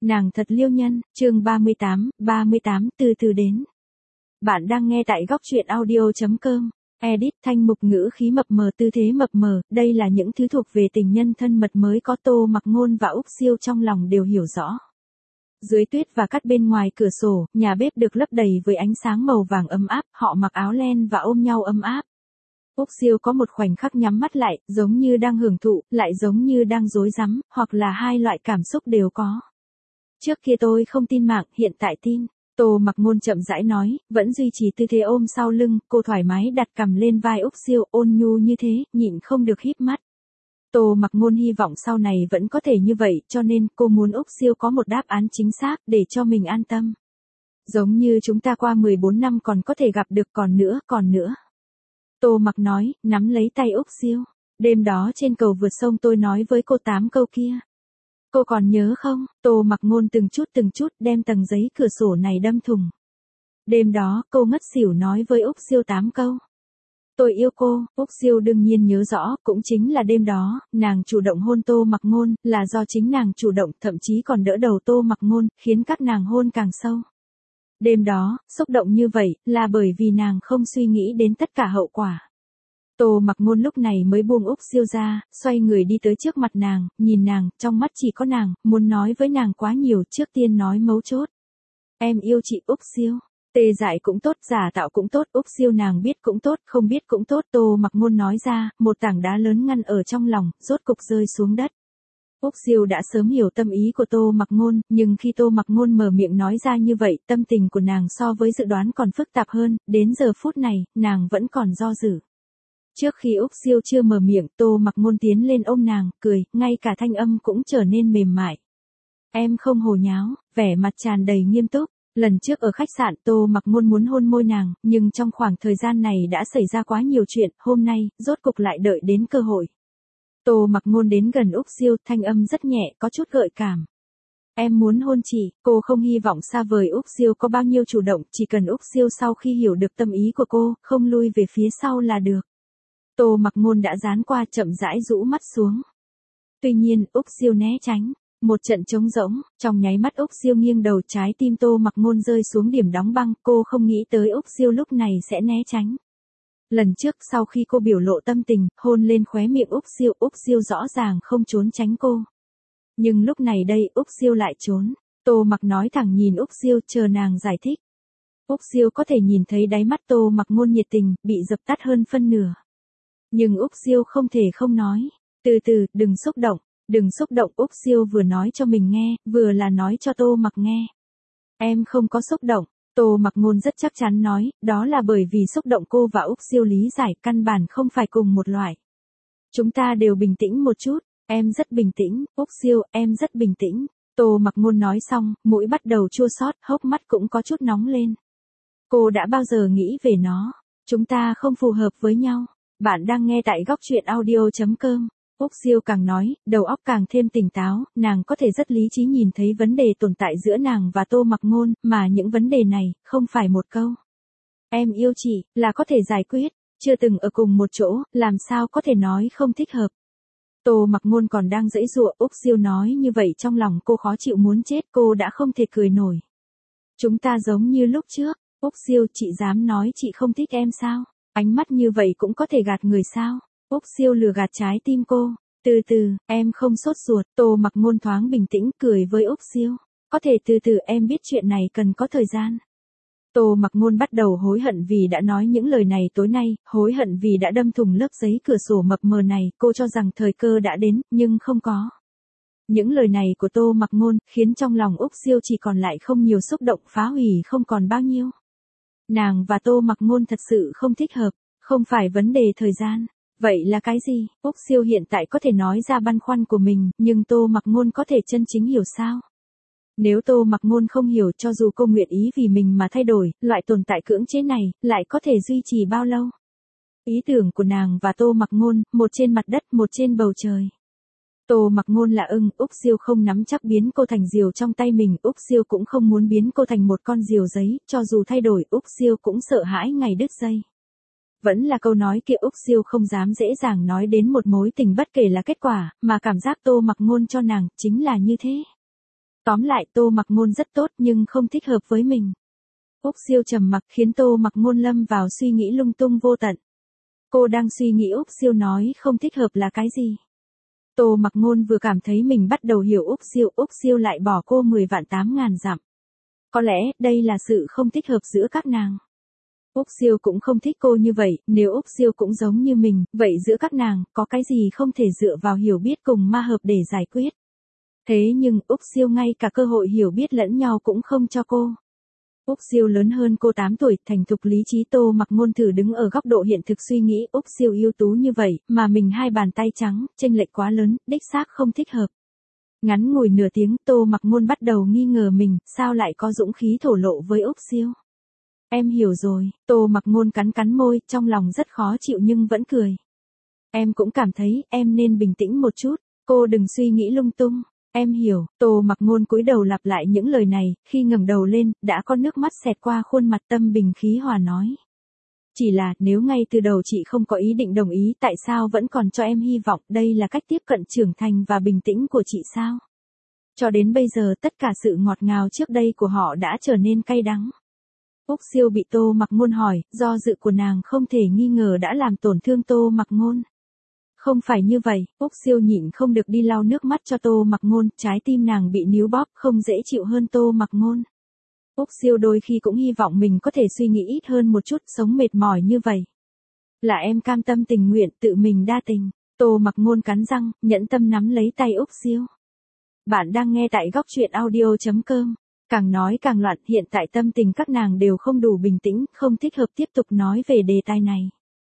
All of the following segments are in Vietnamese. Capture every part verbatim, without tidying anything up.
Nàng thật liêu nhân, chương ba mươi tám, ba mươi tám từ từ đến. Bạn đang nghe tại góc truyện audio.com. Edit thanh mục ngữ khí mập mờ tư thế mập mờ, đây là những thứ thuộc về tình nhân thân mật mới có Tô Mặc Ngôn và Úc Siêu trong lòng đều hiểu rõ. Dưới tuyết và cát bên ngoài cửa sổ, nhà bếp được lấp đầy với ánh sáng màu vàng ấm áp, họ mặc áo len và ôm nhau ấm áp. Úc Siêu có một khoảnh khắc nhắm mắt lại, giống như đang hưởng thụ, lại giống như đang rối rắm, hoặc là hai loại cảm xúc đều có. Trước kia tôi không tin mạng, hiện tại tin. Tô Mặc Ngôn chậm rãi nói, vẫn duy trì tư thế ôm sau lưng, cô thoải mái đặt cằm lên vai Úc Siêu, ôn nhu như thế, nhịn không được híp mắt. Tô Mặc Ngôn hy vọng sau này vẫn có thể như vậy, cho nên cô muốn Úc Siêu có một đáp án chính xác để cho mình an tâm. Giống như chúng ta qua mười bốn năm còn có thể gặp được, còn nữa, còn nữa. Tô Mặc nói, nắm lấy tay Úc Siêu. Đêm đó trên cầu vượt sông tôi nói với cô tám câu kia. Cô còn nhớ không? Tô Mặc Ngôn từng chút từng chút đem tầng giấy cửa sổ này đâm thủng. Đêm đó, cô ngất xỉu nói với Úc Siêu tám câu. Tôi yêu cô. Úc Siêu đương nhiên nhớ rõ, cũng chính là đêm đó, nàng chủ động hôn Tô Mặc Ngôn, là do chính nàng chủ động, thậm chí còn đỡ đầu Tô Mặc Ngôn, khiến các nàng hôn càng sâu. Đêm đó, xúc động như vậy, là bởi vì nàng không suy nghĩ đến tất cả hậu quả. Tô Mặc Ngôn lúc này mới buông Úc Siêu ra, xoay người đi tới trước mặt nàng, nhìn nàng, trong mắt chỉ có nàng, muốn nói với nàng quá nhiều, trước tiên nói mấu chốt. Em yêu chị Úc Siêu. Tê dại cũng tốt, giả tạo cũng tốt, Úc Siêu nàng biết cũng tốt, không biết cũng tốt. Tô Mặc Ngôn nói ra, một tảng đá lớn ngăn ở trong lòng, rốt cục rơi xuống đất. Úc Siêu đã sớm hiểu tâm ý của Tô Mặc Ngôn, nhưng khi Tô Mặc Ngôn mở miệng nói ra như vậy, tâm tình của nàng so với dự đoán còn phức tạp hơn, đến giờ phút này, nàng vẫn còn do dự. Trước khi Úc Siêu chưa mở miệng, Tô Mặc Ngôn tiến lên ôm nàng, cười, ngay cả thanh âm cũng trở nên mềm mại. Em không hồ nháo, vẻ mặt tràn đầy nghiêm túc. Lần trước ở khách sạn Tô Mặc Ngôn muốn hôn môi nàng, nhưng trong khoảng thời gian này đã xảy ra quá nhiều chuyện, hôm nay, rốt cục lại đợi đến cơ hội. Tô Mặc Ngôn đến gần Úc Siêu, thanh âm rất nhẹ, có chút gợi cảm. Em muốn hôn chị, cô không hy vọng xa vời Úc Siêu có bao nhiêu chủ động, chỉ cần Úc Siêu sau khi hiểu được tâm ý của cô, không lui về phía sau là được. Tô Mặc Ngôn đã dán qua, chậm rãi rũ mắt xuống. Tuy nhiên, Úc Siêu né tránh. Một trận trống rỗng, trong nháy mắt Úc Siêu nghiêng đầu, trái tim Tô Mặc Ngôn rơi xuống điểm đóng băng, cô không nghĩ tới Úc Siêu lúc này sẽ né tránh. Lần trước sau khi cô biểu lộ tâm tình, hôn lên khóe miệng Úc Siêu, Úc Siêu rõ ràng không trốn tránh cô. Nhưng lúc này đây, Úc Siêu lại trốn. Tô Mặc nói thẳng nhìn Úc Siêu, chờ nàng giải thích. Úc Siêu có thể nhìn thấy đáy mắt Tô Mặc Ngôn nhiệt tình, bị dập tắt hơn phân nửa. Nhưng Úc Siêu không thể không nói. Từ từ, đừng xúc động. Đừng xúc động, Úc Siêu vừa nói cho mình nghe, vừa là nói cho Tô Mặc nghe. Em không có xúc động. Tô Mặc Ngôn rất chắc chắn nói, đó là bởi vì xúc động cô và Úc Siêu lý giải, căn bản không phải cùng một loại. Chúng ta đều bình tĩnh một chút, em rất bình tĩnh, Úc Siêu, em rất bình tĩnh. Tô Mặc Ngôn nói xong, mũi bắt đầu chua xót, hốc mắt cũng có chút nóng lên. Cô đã bao giờ nghĩ về nó? Chúng ta không phù hợp với nhau. Bạn đang nghe tại góc truyện audio.com. Úc Siêu càng nói, đầu óc càng thêm tỉnh táo, nàng có thể rất lý trí nhìn thấy vấn đề tồn tại giữa nàng và Tô Mặc Ngôn, mà những vấn đề này, không phải một câu. Em yêu chị, là có thể giải quyết, chưa từng ở cùng một chỗ, làm sao có thể nói không thích hợp. Tô Mặc Ngôn còn đang giãy giụa, Úc Siêu nói như vậy trong lòng cô khó chịu muốn chết, cô đã không thể cười nổi. Chúng ta giống như lúc trước, Úc Siêu, chị dám nói chị không thích em sao? Ánh mắt như vậy cũng có thể gạt người sao? Úc Siêu lừa gạt trái tim cô. Từ từ, em không sốt ruột. Tô Mặc Ngôn thoáng bình tĩnh cười với Úc Siêu. Có thể từ từ, em biết chuyện này cần có thời gian. Tô Mặc Ngôn bắt đầu hối hận vì đã nói những lời này tối nay, hối hận vì đã đâm thủng lớp giấy cửa sổ mập mờ này, cô cho rằng thời cơ đã đến, nhưng không có. Những lời này của Tô Mặc Ngôn, khiến trong lòng Úc Siêu chỉ còn lại không nhiều xúc động, phá hủy không còn bao nhiêu. Nàng và Tô Mặc Ngôn thật sự không thích hợp, không phải vấn đề thời gian. Vậy là cái gì? Úc Siêu hiện tại có thể nói ra băn khoăn của mình, nhưng Tô Mặc Ngôn có thể chân chính hiểu sao? Nếu Tô Mặc Ngôn không hiểu, cho dù cô nguyện ý vì mình mà thay đổi, loại tồn tại cưỡng chế này, lại có thể duy trì bao lâu? Ý tưởng của nàng và Tô Mặc Ngôn, một trên mặt đất, một trên bầu trời. Tô Mặc Ngôn là ưng, Úc Siêu không nắm chắc biến cô thành diều trong tay mình, Úc Siêu cũng không muốn biến cô thành một con diều giấy, cho dù thay đổi, Úc Siêu cũng sợ hãi ngày đứt dây. Vẫn là câu nói kia, Úc Siêu không dám dễ dàng nói đến một mối tình bất kể là kết quả, mà cảm giác Tô Mặc Ngôn cho nàng, chính là như thế. Tóm lại Tô Mặc Ngôn rất tốt nhưng không thích hợp với mình. Úc Siêu trầm mặc khiến Tô Mặc Ngôn lâm vào suy nghĩ lung tung vô tận. Cô đang suy nghĩ Úc Siêu nói không thích hợp là cái gì. Tô Mặc Ngôn vừa cảm thấy mình bắt đầu hiểu Úc Siêu, Úc Siêu lại bỏ cô mười vạn tám ngàn dặm. Có lẽ đây là sự không thích hợp giữa các nàng. Úc Siêu cũng không thích cô như vậy, nếu Úc Siêu cũng giống như mình, vậy giữa các nàng, có cái gì không thể dựa vào hiểu biết cùng ma hợp để giải quyết. Thế nhưng, Úc Siêu ngay cả cơ hội hiểu biết lẫn nhau cũng không cho cô. Úc Siêu lớn hơn cô tám tuổi, thành thục lý trí. Tô Mặc Ngôn thử đứng ở góc độ hiện thực suy nghĩ, Úc Siêu ưu tú như vậy, mà mình hai bàn tay trắng, chênh lệch quá lớn, đích xác không thích hợp. Ngắn ngủi nửa tiếng, Tô Mặc Ngôn bắt đầu nghi ngờ mình, sao lại có dũng khí thổ lộ với Úc Siêu. Em hiểu rồi, Tô Mặc Ngôn cắn cắn môi, trong lòng rất khó chịu nhưng vẫn cười. Em cũng cảm thấy, em nên bình tĩnh một chút, cô đừng suy nghĩ lung tung. Em hiểu, Tô Mặc Ngôn cúi đầu lặp lại những lời này, khi ngẩng đầu lên, đã có nước mắt xẹt qua khuôn mặt, tâm bình khí hòa nói. Chỉ là, nếu ngay từ đầu chị không có ý định đồng ý, tại sao vẫn còn cho em hy vọng, đây là cách tiếp cận trưởng thành và bình tĩnh của chị sao? Cho đến bây giờ tất cả sự ngọt ngào trước đây của họ đã trở nên cay đắng. Úc Siêu bị Tô Mặc Ngôn hỏi, do dự của nàng không thể nghi ngờ đã làm tổn thương Tô Mặc Ngôn. Không phải như vậy, Úc Siêu nhịn không được đi lau nước mắt cho Tô Mặc Ngôn, trái tim nàng bị níu bóp, không dễ chịu hơn Tô Mặc Ngôn. Úc Siêu đôi khi cũng hy vọng mình có thể suy nghĩ ít hơn một chút, sống mệt mỏi như vậy. Là em cam tâm tình nguyện, tự mình đa tình. Tô Mặc Ngôn cắn răng, nhẫn tâm nắm lấy tay Úc Siêu. Bạn đang nghe tại góc truyện audio chấm com. Càng nói càng loạn, hiện tại tâm tình các nàng đều không đủ bình tĩnh, không thích hợp tiếp tục nói về đề tài này.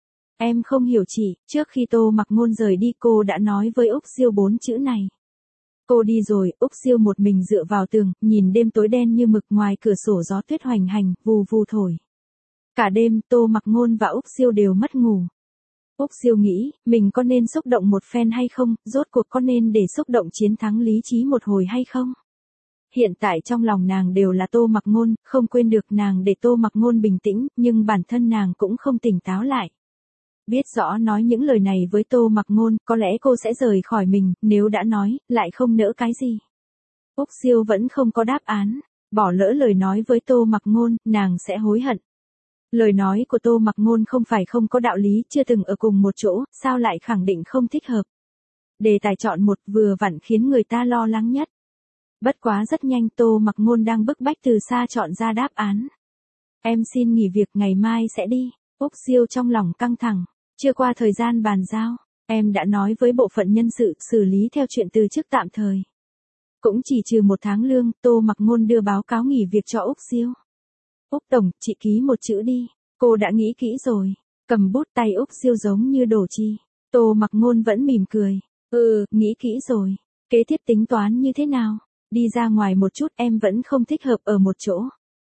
Em không hiểu chị, trước khi Tô Mặc Ngôn rời đi cô đã nói với Úc Siêu bốn chữ này. Cô đi rồi, Úc Siêu một mình dựa vào tường, nhìn đêm tối đen như mực, ngoài cửa sổ gió tuyết hoành hành, vù vù thổi. Cả đêm, Tô Mặc Ngôn và Úc Siêu đều mất ngủ. Úc Siêu nghĩ, mình có nên xúc động một phen hay không, rốt cuộc có nên để xúc động chiến thắng lý trí một hồi hay không? Hiện tại trong lòng nàng đều là Tô Mặc Ngôn, không quên được nàng để Tô Mặc Ngôn bình tĩnh, nhưng bản thân nàng cũng không tỉnh táo lại. Biết rõ nói những lời này với Tô Mặc Ngôn, có lẽ cô sẽ rời khỏi mình, nếu đã nói, lại không nỡ cái gì. Úc Siêu vẫn không có đáp án, bỏ lỡ lời nói với Tô Mặc Ngôn, nàng sẽ hối hận. Lời nói của Tô Mặc Ngôn không phải không có đạo lý, chưa từng ở cùng một chỗ, sao lại khẳng định không thích hợp. Đề tài chọn một vừa vặn khiến người ta lo lắng nhất. Bất quá rất nhanh Tô Mặc Ngôn đang bức bách từ xa chọn ra đáp án. Em xin nghỉ việc, ngày mai sẽ đi. Úc Siêu trong lòng căng thẳng. Chưa qua thời gian bàn giao, em đã nói với bộ phận nhân sự xử lý theo chuyện từ chức tạm thời. Cũng chỉ trừ một tháng lương, Tô Mặc Ngôn đưa báo cáo nghỉ việc cho Úc Siêu. Úc Tổng, chị ký một chữ đi. Cô đã nghĩ kỹ rồi. Cầm bút, tay Úc Siêu giống như đổ chi. Tô Mặc Ngôn vẫn mỉm cười. Ừ, nghĩ kỹ rồi. Kế tiếp tính toán như thế nào? Đi ra ngoài một chút, em vẫn không thích hợp ở một chỗ.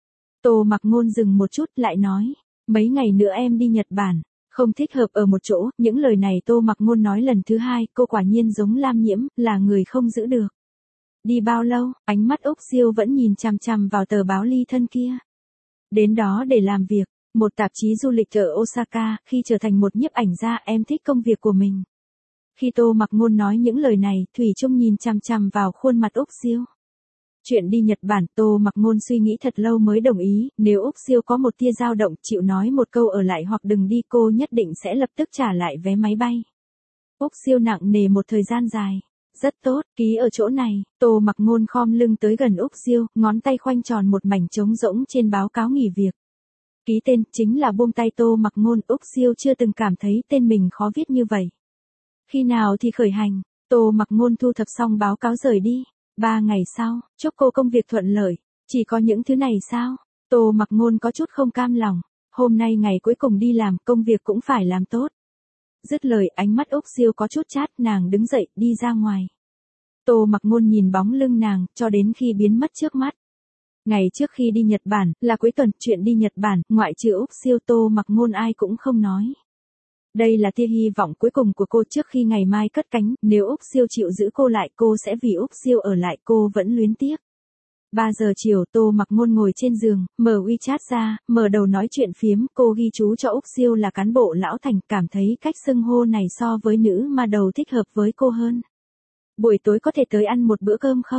Tô Mặc Ngôn dừng một chút lại nói. Mấy ngày nữa em đi Nhật Bản. Không thích hợp ở một chỗ, những lời này Tô Mặc Ngôn nói lần thứ hai, cô quả nhiên giống Lam Nhiễm, là người không giữ được. Đi bao lâu, ánh mắt Úc Siêu vẫn nhìn chằm chằm vào tờ báo ly thân kia. Đến đó để làm việc, một tạp chí du lịch ở Osaka, khi trở thành một nhiếp ảnh gia em thích công việc của mình. Khi Tô Mặc Ngôn nói những lời này, Thủy Chung nhìn chằm chằm vào khuôn mặt Úc Siêu. Chuyện đi Nhật Bản, Tô Mặc Ngôn suy nghĩ thật lâu mới đồng ý, nếu Úc Siêu có một tia dao động, chịu nói một câu ở lại hoặc đừng đi, cô nhất định sẽ lập tức trả lại vé máy bay. Úc Siêu nặng nề một thời gian dài. Rất tốt, ký ở chỗ này. Tô Mặc Ngôn khom lưng tới gần Úc Siêu, ngón tay khoanh tròn một mảnh trống rỗng trên báo cáo nghỉ việc. Ký tên, chính là buông tay Tô Mặc Ngôn. Úc Siêu chưa từng cảm thấy tên mình khó viết như vậy. Khi nào thì khởi hành? Tô Mặc Ngôn thu thập xong báo cáo rời đi. Ba ngày sau, chúc cô công việc thuận lợi. Chỉ có những thứ này sao? Tô Mặc Ngôn có chút không cam lòng. Hôm nay ngày cuối cùng đi làm, công việc cũng phải làm tốt. Dứt lời, ánh mắt Úc Siêu có chút chát, nàng đứng dậy, đi ra ngoài. Tô Mặc Ngôn nhìn bóng lưng nàng, cho đến khi biến mất trước mắt. Ngày trước khi đi Nhật Bản, là cuối tuần, chuyện đi Nhật Bản, ngoại trừ Úc Siêu, Tô Mặc Ngôn ai cũng không nói. Đây là tia hy vọng cuối cùng của cô trước khi ngày mai cất cánh, nếu Úc Siêu chịu giữ cô lại, cô sẽ vì Úc Siêu ở lại, cô vẫn luyến tiếc. ba giờ chiều, Tô Mặc Ngôn ngồi trên giường, mở WeChat ra, mở đầu nói chuyện phiếm, cô ghi chú cho Úc Siêu là cán bộ lão thành, cảm thấy cách xưng hô này so với nữ ma đầu thích hợp với cô hơn. Buổi tối có thể tới ăn một bữa cơm không?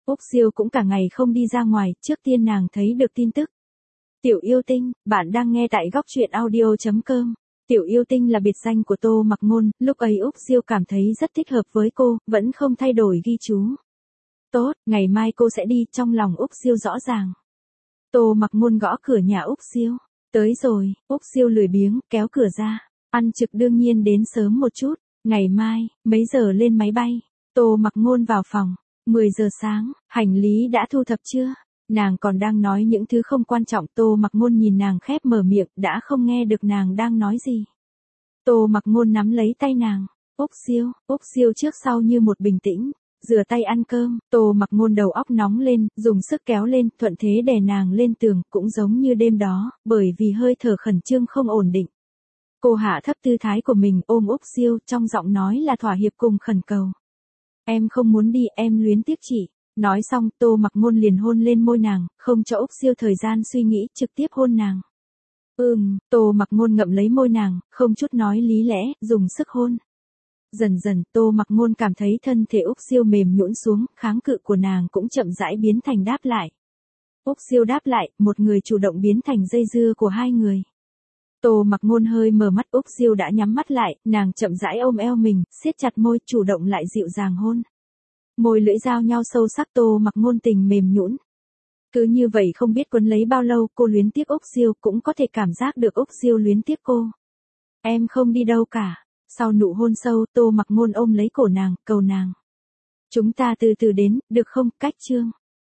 Úc Siêu cũng cả ngày không đi ra ngoài, trước tiên nàng thấy được tin tức. Tiểu yêu tinh, bạn đang nghe tại góc truyện audio.com. Tiểu yêu tinh là biệt danh của Tô Mặc Ngôn, lúc ấy Úc Siêu cảm thấy rất thích hợp với cô, vẫn không thay đổi ghi chú. Tốt, ngày mai cô sẽ đi, trong lòng Úc Siêu rõ ràng. Tô Mặc Ngôn gõ cửa nhà Úc Siêu. Tới rồi, Úc Siêu lười biếng, kéo cửa ra. Ăn trực đương nhiên đến sớm một chút. Ngày mai, mấy giờ lên máy bay? Tô Mặc Ngôn vào phòng. mười giờ sáng, hành lý đã thu thập chưa? Nàng còn đang nói những thứ không quan trọng. Tô Mặc Ngôn nhìn nàng khép mở miệng, đã không nghe được nàng đang nói gì. Tô Mặc Ngôn nắm lấy tay nàng. Úc Siêu, Úc Siêu trước sau như một bình tĩnh. Rửa tay ăn cơm, Tô Mặc Ngôn đầu óc nóng lên, dùng sức kéo lên, thuận thế đè nàng lên tường, cũng giống như đêm đó, bởi vì hơi thở khẩn trương không ổn định. Cô hạ thấp tư thái của mình, ôm Úc Siêu, trong giọng nói là thỏa hiệp cùng khẩn cầu. Em không muốn đi, em luyến tiếc chị. Nói xong, Tô Mặc Ngôn liền hôn lên môi nàng, không cho Úc Siêu thời gian suy nghĩ, trực tiếp hôn nàng. Ừm, Tô Mặc Ngôn ngậm lấy môi nàng, không chút nói lý lẽ, dùng sức hôn. Dần dần, Tô Mặc Ngôn cảm thấy thân thể Úc Siêu mềm nhũn xuống, kháng cự của nàng cũng chậm rãi biến thành đáp lại. Úc Siêu đáp lại, một người chủ động biến thành dây dưa của hai người. Tô Mặc Ngôn hơi mở mắt, Úc Siêu đã nhắm mắt lại, nàng chậm rãi ôm eo mình, siết chặt môi, chủ động lại dịu dàng hôn. Môi lưỡi giao nhau sâu sắc, Tô Mặc Ngôn tình mềm nhũn. Cứ như vậy không biết quấn lấy bao lâu, cô luyến tiếc Úc Siêu, cũng có thể cảm giác được Úc Siêu luyến tiếc cô. Em không đi đâu cả. Sau nụ hôn sâu, Tô Mặc Ngôn ôm lấy cổ nàng, cầu nàng. Chúng ta từ từ đến, được không? Cách chương.